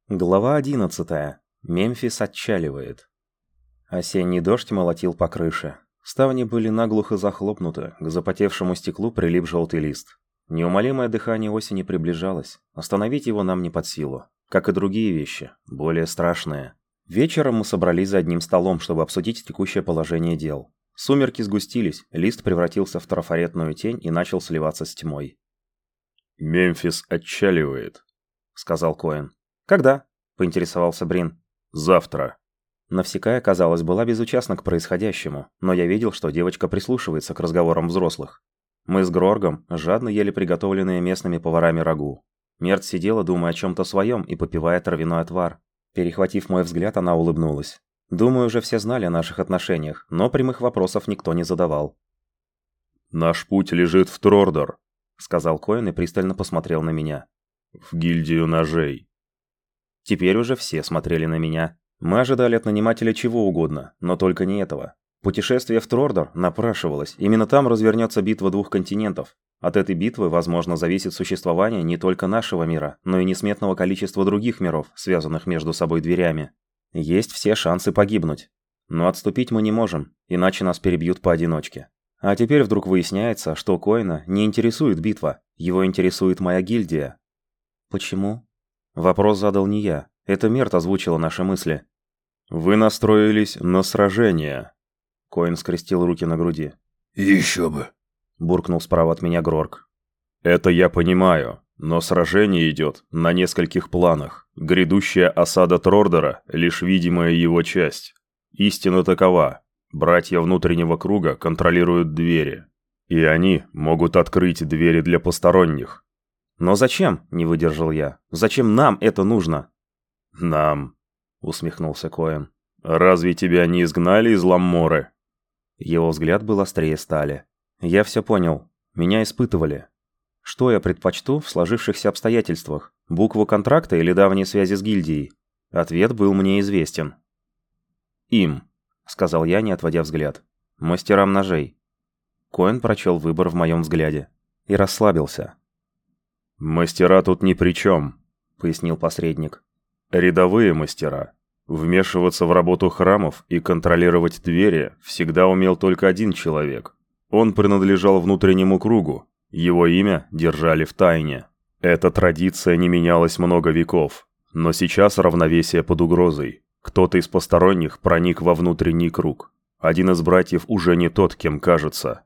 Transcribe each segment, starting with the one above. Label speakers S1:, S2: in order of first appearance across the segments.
S1: Глава 11. Мемфис отчаливает. Осенний дождь молотил по крыше. Ставни были наглухо захлопнуты, к запотевшему стеклу прилип желтый лист. Неумолимое дыхание осени приближалось. Остановить его нам не под силу. Как и другие вещи, более страшные. Вечером мы собрались за одним столом, чтобы обсудить текущее положение дел. Сумерки сгустились, лист превратился в трафаретную тень и начал сливаться с тьмой.
S2: «Мемфис отчаливает», — сказал Коэн.
S1: «Когда?» – поинтересовался Брин.
S2: «Завтра».
S1: Навсекая, казалось, была безучастна к происходящему, но я видел, что девочка прислушивается к разговорам взрослых. Мы с Гроргом жадно ели приготовленные местными поварами рагу. Мерт сидела, думая о чем-то своем и попивая травяной отвар. Перехватив мой взгляд, она улыбнулась. Думаю, уже все знали о наших отношениях, но прямых вопросов никто не задавал.
S2: «Наш путь лежит в Трордор»,
S1: — сказал Коэн и пристально посмотрел на меня.
S2: «В гильдию ножей».
S1: Теперь уже все смотрели на меня. Мы ожидали от нанимателя чего угодно, но только не этого. Путешествие в Трордор напрашивалось. Именно там развернется битва двух континентов. От этой битвы, возможно, зависит существование не только нашего мира, но и несметного количества других миров, связанных между собой дверями. Есть все шансы погибнуть. Но отступить мы не можем, иначе нас перебьют поодиночке. А теперь вдруг выясняется, что Коэна не интересует битва, его интересует моя гильдия. Почему? Вопрос задал не я. Это Мерт озвучила наши мысли.
S2: «Вы настроились на сражение», —
S1: Коэн скрестил руки на груди.
S3: «Еще бы»,
S1: — буркнул справа от меня Грорк.
S2: «Это я понимаю, но сражение идет на нескольких планах. Грядущая осада Трордора — лишь видимая его часть. Истина такова. Братья внутреннего круга контролируют двери. И они могут открыть двери для посторонних».
S1: «Но зачем?» – не выдержал я. «Зачем нам это нужно?»
S2: «Нам», – усмехнулся Коэн. «Разве тебя не изгнали из Ламморы?»
S1: Его взгляд был острее стали. Я все понял. Меня испытывали. Что я предпочту в сложившихся обстоятельствах? Букву контракта или давние связи с гильдией? Ответ был мне известен. «Им», – сказал я, не отводя взгляд. «Мастерам ножей». Коэн прочел выбор в моем взгляде. И расслабился.
S2: «Мастера тут ни при чем», — пояснил посредник. «Рядовые мастера. Вмешиваться в работу храмов и контролировать двери всегда умел только один человек. Он принадлежал внутреннему кругу, его имя держали в тайне. Эта традиция не менялась много веков, но сейчас равновесие под угрозой. Кто-то из посторонних проник во внутренний круг. Один из братьев уже не тот, кем кажется».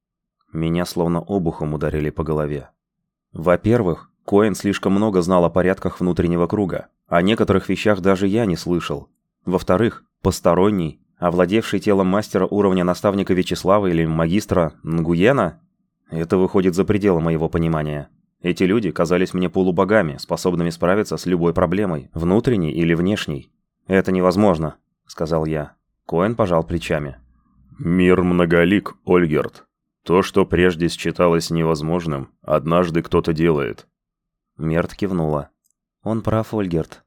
S1: Меня словно обухом ударили по голове. Во-первых, Коэн слишком много знал о порядках внутреннего круга. О некоторых вещах даже я не слышал. Во-вторых, посторонний, овладевший телом мастера уровня наставника Вячеслава или магистра Нгуена, это выходит за пределы моего понимания. Эти люди казались мне полубогами, способными справиться с любой проблемой, внутренней или внешней. «Это невозможно», — сказал я. Коэн пожал плечами.
S2: «Мир многолик, Ольгерт. То, что прежде считалось невозможным, однажды кто-то делает».
S1: Мерт кивнула. «Он прав, Ольгерт».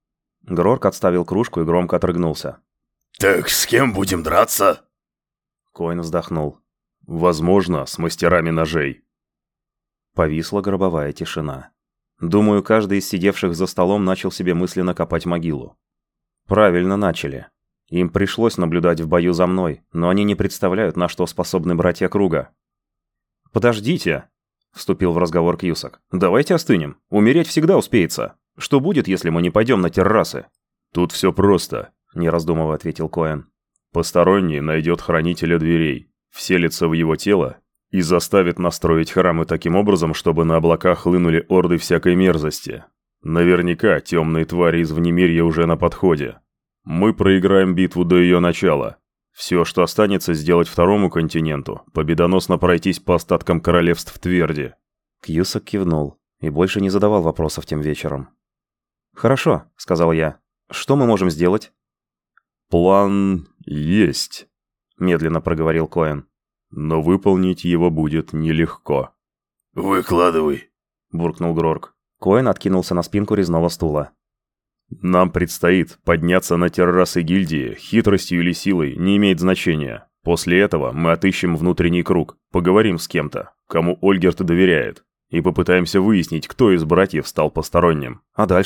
S1: Грорк отставил кружку и громко отрыгнулся.
S3: «Так с кем будем драться?»
S1: Коэн вздохнул.
S2: «Возможно, с мастерами ножей».
S1: Повисла гробовая тишина. Думаю, каждый из сидевших за столом начал себе мысленно копать могилу. Правильно начали. Им пришлось наблюдать в бою за мной, но они не представляют, на что способны братья круга. «Подождите!» — вступил в разговор Кьюсак. «Давайте остынем. Умереть всегда успеется. Что будет, если мы не пойдем на террасы?»
S2: «Тут все просто»,
S1: — не раздумывая ответил Коэн.
S2: «Посторонний найдет хранителя дверей, вселится в его тело и заставит настроить храмы таким образом, чтобы на облаках хлынули орды всякой мерзости. Наверняка темные твари из внемирья уже на подходе. Мы проиграем битву до ее начала. Все, что останется, сделать второму континенту, победоносно пройтись по остаткам королевств Тверди».
S1: Кьюсак кивнул и больше не задавал вопросов тем вечером. «Хорошо», — сказал я. «Что мы можем сделать?»
S2: «План есть», — медленно проговорил Коэн. «Но выполнить его будет нелегко».
S3: «Выкладывай»,
S1: — буркнул Грорк. Коэн откинулся на спинку резного стула.
S2: «Нам предстоит подняться на террасы гильдии, хитростью или силой, не имеет значения. После этого мы отыщем внутренний круг, поговорим с кем-то, кому Ольгерт доверяет, и попытаемся выяснить, кто из братьев стал посторонним».
S1: «А дальше?»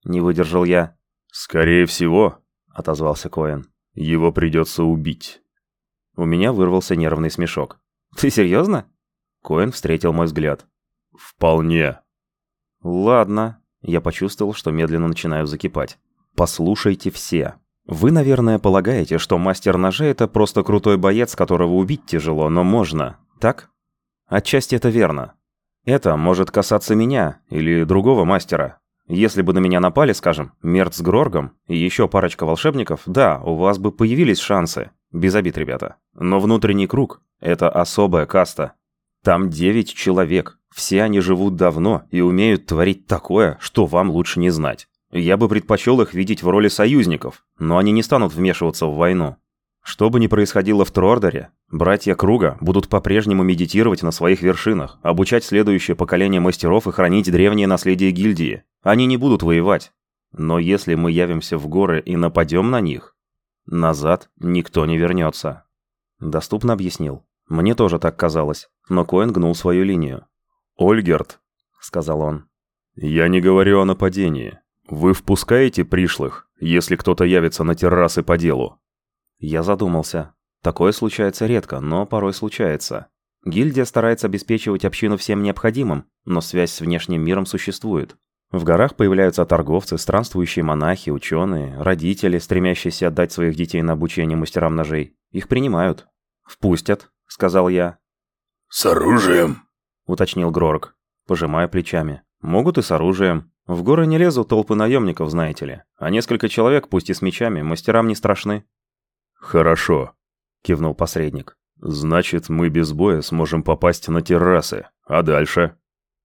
S1: Не выдержал я.
S2: «Скорее всего», — отозвался Коэн, — «его придется убить».
S1: У меня вырвался нервный смешок. «Ты серьезно?» Коэн встретил мой взгляд.
S2: «Вполне».
S1: «Ладно». Я почувствовал, что медленно начинаю закипать. «Послушайте все. Вы, наверное, полагаете, что мастер ножей — это просто крутой боец, которого убить тяжело, но можно, так? Отчасти это верно. Это может касаться меня или другого мастера. Если бы на меня напали, скажем, Мерт с Гроргом и еще парочка волшебников, да, у вас бы появились шансы. Без обид, ребята. Но внутренний круг — это особая каста. Там 9 человек. Все они живут давно и умеют творить такое, что вам лучше не знать. Я бы предпочел их видеть в роли союзников, но они не станут вмешиваться в войну. Что бы ни происходило в Трордоре, братья Круга будут по-прежнему медитировать на своих вершинах, обучать следующее поколение мастеров и хранить древнее наследие гильдии. Они не будут воевать. Но если мы явимся в горы и нападем на них, назад никто не вернется. Доступно объяснил. Мне тоже так казалось, но Коэн гнул свою линию.
S2: «Ольгерт»,
S1: — сказал он,
S2: — «я не говорю о нападении. Вы впускаете пришлых, если кто-то явится на террасы по делу?»
S1: Я задумался. Такое случается редко, но порой случается. Гильдия старается обеспечивать общину всем необходимым, но связь с внешним миром существует. В горах появляются торговцы, странствующие монахи, ученые, родители, стремящиеся отдать своих детей на обучение мастерам ножей. Их принимают. «Впустят», — сказал я.
S3: «С оружием?»
S1: — уточнил Грорг, пожимая плечами. «Могут и с оружием. В горы не лезут толпы наемников, знаете ли. А несколько человек, пусть и с мечами, мастерам не страшны».
S2: «Хорошо», — кивнул посредник. «Значит, мы без боя сможем попасть на террасы. А дальше?»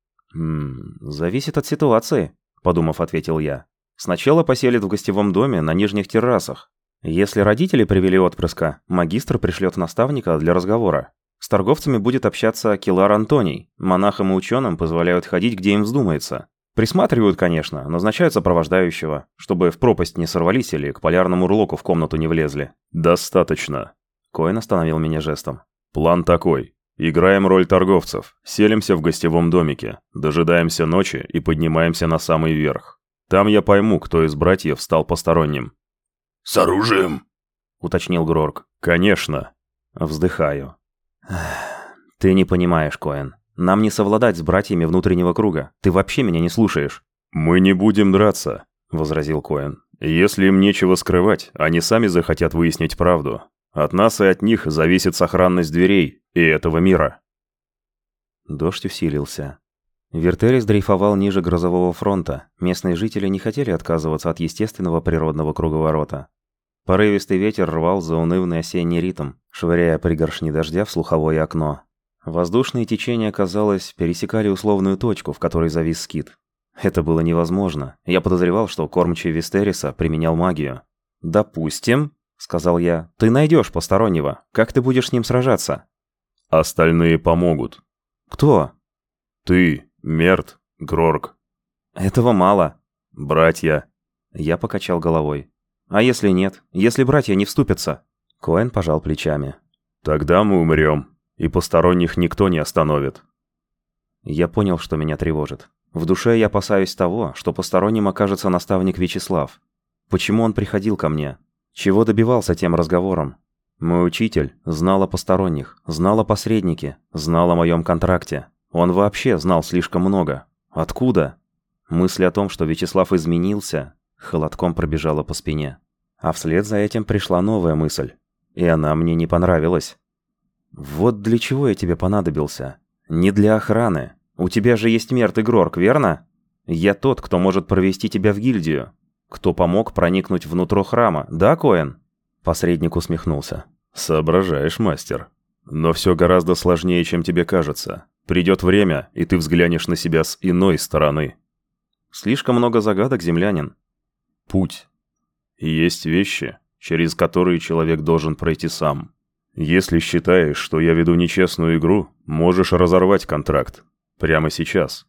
S1: «Зависит от ситуации», — подумав, ответил я. «Сначала поселят в гостевом доме на нижних террасах. Если родители привели отпрыска, магистр пришлет наставника для разговора. С торговцами будет общаться Килар Антоний. Монахам и ученым позволяют ходить, где им вздумается. Присматривают, конечно, назначают сопровождающего, чтобы в пропасть не сорвались или к полярному урлоку в комнату не влезли».
S2: «Достаточно».
S1: Коэн остановил меня жестом.
S2: «План такой. Играем роль торговцев, селимся в гостевом домике, дожидаемся ночи и поднимаемся на самый верх. Там я пойму, кто из братьев стал посторонним».
S3: «С оружием?»
S1: — уточнил Грорг.
S2: «Конечно».
S1: Вздыхаю. «Ты не понимаешь, Коэн. Нам не совладать с братьями внутреннего круга. Ты вообще меня не слушаешь».
S2: «Мы не будем драться», — возразил Коэн. «Если им нечего скрывать, они сами захотят выяснить правду. От нас и от них зависит сохранность дверей и этого мира».
S1: Дождь усилился. Вертерис дрейфовал ниже грозового фронта. Местные жители не хотели отказываться от естественного природного круговорота. Порывистый ветер рвал заунывный осенний ритм, швыряя пригоршни дождя в слуховое окно. Воздушные течения, казалось, пересекали условную точку, в которой завис скит. Это было невозможно. Я подозревал, что кормчий Вестериса применял магию. «Допустим», — сказал я, — «ты найдешь постороннего. Как ты будешь с ним сражаться?»
S2: «Остальные помогут».
S1: «Кто?»
S2: «Ты, Мерт, Грорг».
S1: «Этого мало».
S2: «Братья».
S1: Я покачал головой. «А если нет? Если братья не вступятся?» Коэн пожал плечами.
S2: «Тогда мы умрем, и посторонних никто не остановит».
S1: Я понял, что меня тревожит. В душе я опасаюсь того, что посторонним окажется наставник Вячеслав. Почему он приходил ко мне? Чего добивался тем разговором? Мой учитель знал о посторонних, знал о посреднике, знал о моем контракте. Он вообще знал слишком много. Откуда? Мысль о том, что Вячеслав изменился, холодком пробежала по спине. А вслед за этим пришла новая мысль. И она мне не понравилась. «Вот для чего я тебе понадобился. Не для охраны. У тебя же есть Мерт и Грорг, верно? Я тот, кто может провести тебя в гильдию. Кто помог проникнуть внутрь храма, да, Коэн?» Посредник усмехнулся.
S2: «Соображаешь, мастер. Но все гораздо сложнее, чем тебе кажется. Придет время, и ты взглянешь на себя с иной стороны».
S1: «Слишком много загадок, землянин».
S2: «Путь. Есть вещи, через которые человек должен пройти сам. Если считаешь, что я веду нечестную игру, можешь разорвать контракт. Прямо сейчас».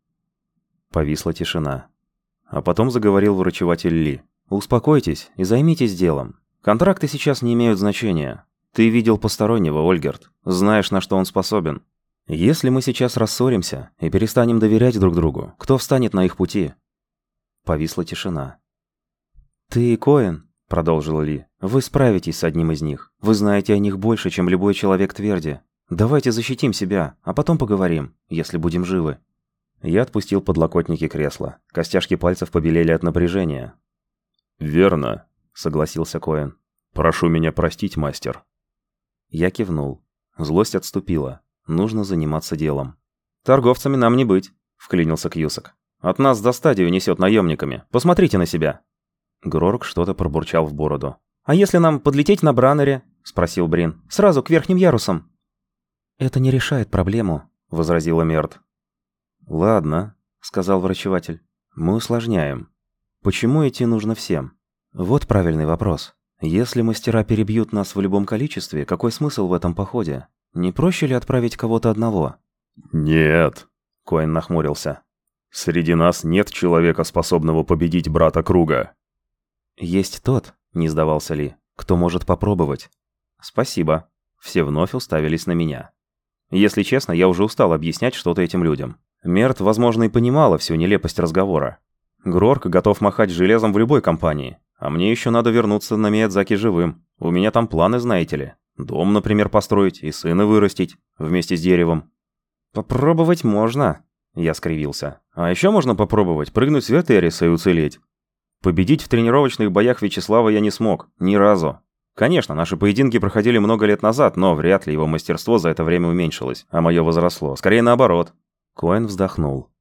S1: Повисла тишина. А потом заговорил врачеватель Ли. «Успокойтесь и займитесь делом. Контракты сейчас не имеют значения. Ты видел постороннего, Ольгерт. Знаешь, на что он способен. Если мы сейчас рассоримся и перестанем доверять друг другу, кто встанет на их пути?» Повисла тишина. «Ты, Коэн», — продолжила Ли, — «вы справитесь с одним из них. Вы знаете о них больше, чем любой человек Тверди. Давайте защитим себя, а потом поговорим, если будем живы». Я отпустил подлокотники кресла. Костяшки пальцев побелели от напряжения.
S2: «Верно», —
S1: согласился Коэн.
S2: «Прошу меня простить, мастер».
S1: Я кивнул. Злость отступила. Нужно заниматься делом. «Торговцами нам не быть», — вклинился Кьюсак. «От нас до стадию несет наемниками. Посмотрите на себя». Грорк что-то пробурчал в бороду. «А если нам подлететь на Браннере?» — спросил Брин. «Сразу к верхним ярусам». «Это не решает проблему», — возразила Мерт. «Ладно», — сказал врачеватель. «Мы усложняем. Почему идти нужно всем? Вот правильный вопрос. Если мастера перебьют нас в любом количестве, какой смысл в этом походе? Не проще ли отправить кого-то одного?»
S2: «Нет», —
S1: Коэн нахмурился.
S2: «Среди нас нет человека, способного победить брата Круга».
S1: «Есть тот», — не сдавался Ли, — «кто может попробовать». «Спасибо». Все вновь уставились на меня. Если честно, я уже устал объяснять что-то этим людям. Мерт, возможно, и понимала всю нелепость разговора. Грорк готов махать железом в любой компании. А мне еще надо вернуться на Миядзаки живым. У меня там планы, знаете ли. Дом, например, построить и сына вырастить вместе с деревом. «Попробовать можно», — я скривился. «А еще можно попробовать прыгнуть с Вертериса и уцелеть. Победить в тренировочных боях Вячеслава я не смог. Ни разу. Конечно, наши поединки проходили много лет назад, но вряд ли его мастерство за это время уменьшилось, а мое возросло. Скорее наоборот». Коэн вздохнул.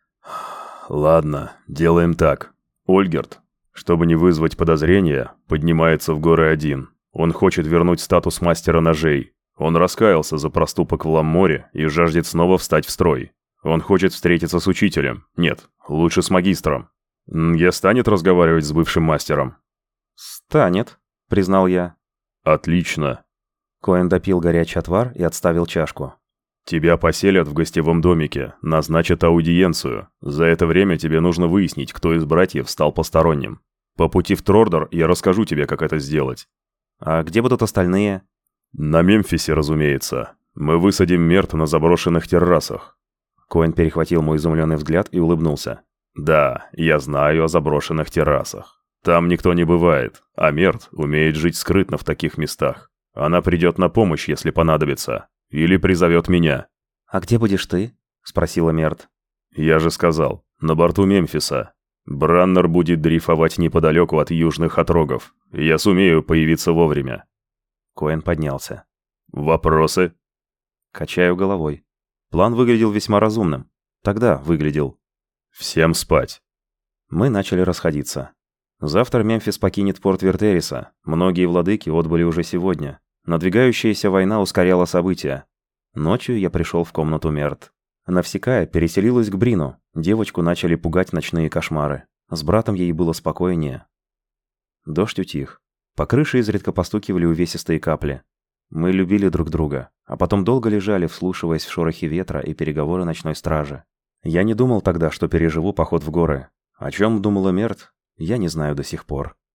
S2: «Ладно, делаем так. Ольгерт, чтобы не вызвать подозрения, поднимается в горы один. Он хочет вернуть статус мастера ножей. Он раскаялся за проступок в Ламморе и жаждет снова встать в строй. Он хочет встретиться с учителем. Нет, лучше с магистром. Нге станет разговаривать с бывшим мастером?»
S1: «Станет», — признал я.
S2: «Отлично».
S1: Коэн допил горячий отвар и отставил чашку.
S2: «Тебя поселят в гостевом домике, назначат аудиенцию. За это время тебе нужно выяснить, кто из братьев стал посторонним. По пути в Трордор я расскажу тебе, как это сделать».
S1: «А где будут остальные?»
S2: «На Мемфисе, разумеется. Мы высадим Мерт на заброшенных террасах».
S1: Коэн перехватил мой изумленный взгляд и улыбнулся.
S2: «Да, я знаю о заброшенных террасах. Там никто не бывает, а Мерт умеет жить скрытно в таких местах. Она придет на помощь, если понадобится. Или призовет меня».
S1: «А где будешь ты?» — спросила Мерт.
S2: «Я же сказал, на борту Мемфиса. Браннер будет дрейфовать неподалеку от южных отрогов. Я сумею появиться вовремя».
S1: Коэн поднялся.
S2: «Вопросы?»
S1: Качаю головой. План выглядел весьма разумным. Тогда выглядел.
S2: «Всем спать».
S1: Мы начали расходиться. Завтра Мемфис покинет порт Вертериса. Многие владыки отбыли уже сегодня. Надвигающаяся война ускоряла события. Ночью я пришел в комнату Мерт. Навсекая переселилась к Брину. Девочку начали пугать ночные кошмары. С братом ей было спокойнее. Дождь утих. По крыше изредка постукивали увесистые капли. Мы любили друг друга, а потом долго лежали, вслушиваясь в шорохи ветра и переговоры ночной стражи. Я не думал тогда, что переживу поход в горы. О чем думала Мерт, я не знаю до сих пор.